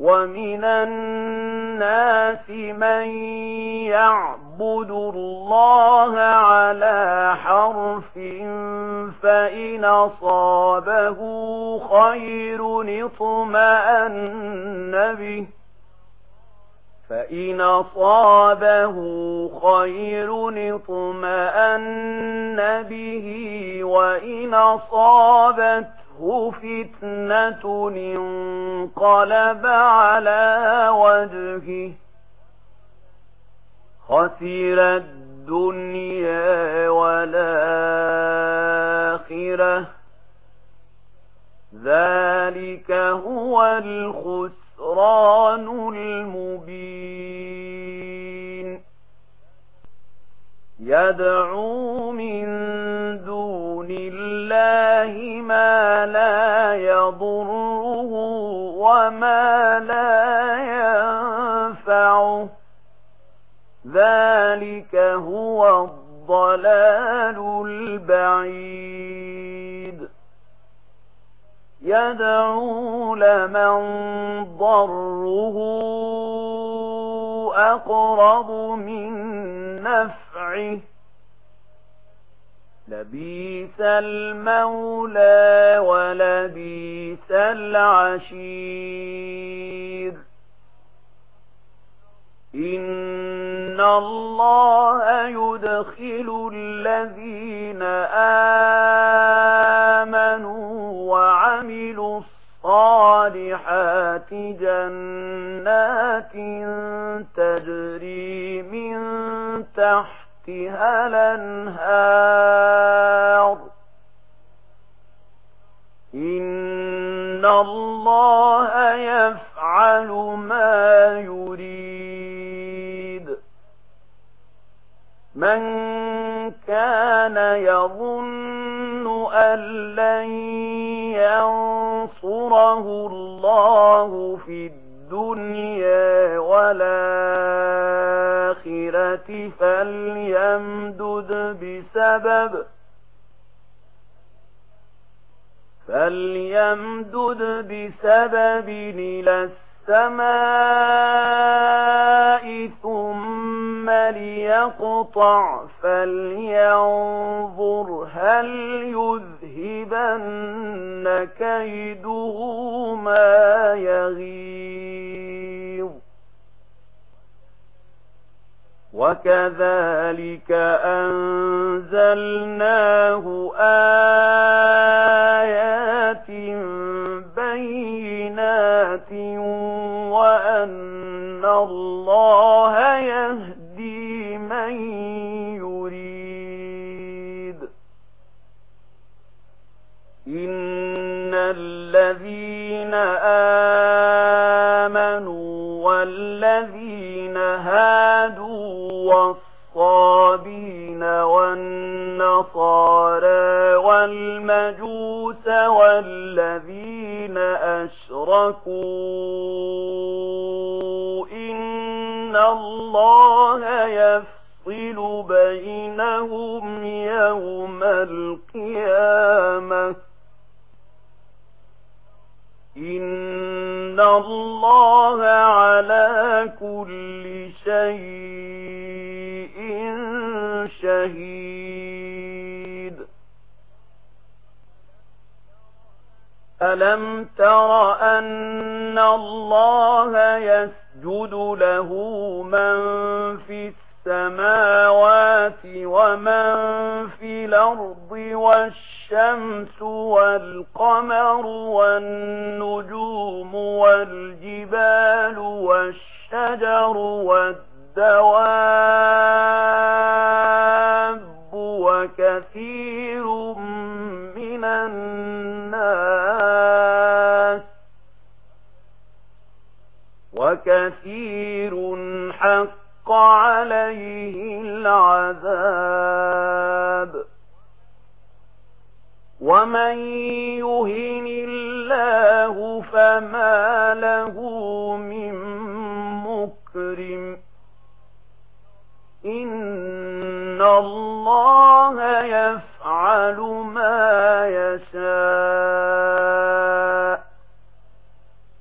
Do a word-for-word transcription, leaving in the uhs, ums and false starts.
ومن الناس من يعبد الله على حرف فإن أصابه خير اطمأن به فإن أصابه خير اطمأن به وإن أصابته فتنة انقلب على وجهه خسر الدنيا والآخرة ذلك هو الخسران المبين يدعو من دون الله ما لا يضره وما لا ينفعه ذلك هو الضلال البعيد يدعو لمن ضره أقرب من نفعه لبئس المولى ولبئس العشير إن الله يدخل الذين آمنوا وعملوا الصالحات جنات تجري من تحتها الأنهار إن الله يفعل ما يريد من كان يظن أن لن ينصره الله في الدنيا والآخرة فليمدد بسبب فليمدد بسبب إلى السماء ثم ليقطع فلينظر هل يذهبن كيده ما يغيظ وكذلك أنزلناه آيات بينات وأن الله يهدي من يريد إن الذين آمنوا والذين هادوا والصابين والنصارى والمجوس والذين أشركوا إن الله يفصل بينهم يوم القيامة إن الله على كل شيء شهيد ألم تر أن الله يسجد له من في السماوات ومن في الأرض والشمس والقمر والنجوم والجبال والشجر والدواب وكثير من الناس وكثير حق عليه العذاب ومن يهن الله فما له من